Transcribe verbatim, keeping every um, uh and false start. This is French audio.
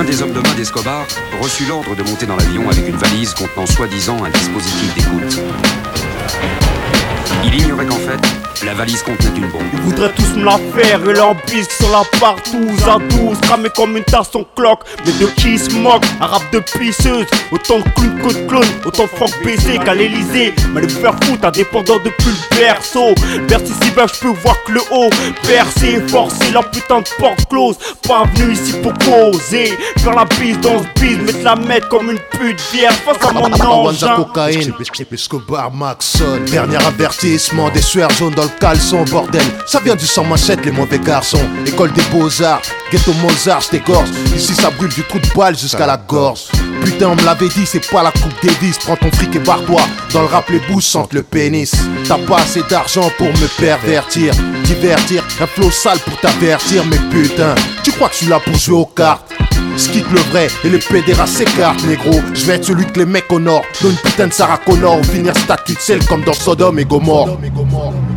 L'un des hommes de main d'Escobar reçut l'ordre de monter dans l'avion avec une valise contenant soi-disant un dispositif d'écoute. Il ignorait qu'en fait, la valise contenait une bombe. Ils voudraient tous me la faire et leur bisque sur la partouze à douze, cramé comme une tasse en cloque. Mais de qui se moque, un rap de pisseuse. Autant de clown que de clone, autant de Franck baiser qu'à l'Elysée. Mais les faire foutre indépendant depuis le berceau. Bercy si bas, je peux voir que le haut. Percer, forcer la putain de porte close. Pas venu ici pour causer. Faire la bise dans ce bise, mettre la mettre comme une pute vierge face à mon engin. Cocaïne, Escobar, Maxon. Dernier avertissement, des sueurs jaunes dans le caleçon, bordel. Ça vient du cent sept, les mauvais garçons. École des beaux-arts, ghetto Mozart, j't'égorge. Ici ça brûle du trou de balle jusqu'à la gorge. Putain, on me l'avait dit, c'est pas la coupe Davis. Prends ton fric et barre-toi. Dans le rap, les bouches sentent le pénis. T'as pas assez d'argent pour me pervertir, divertir, un flow sale pour t'avertir. Mais putain, tu crois que je suis là pour jouer aux cartes? Skit le vrai et les pédérastes s'écartent, négro. Je vais être celui que les mecs honorent. Dans une putain de Sarah Connor, ou finir statut de sel comme dans Sodome et Gomorre.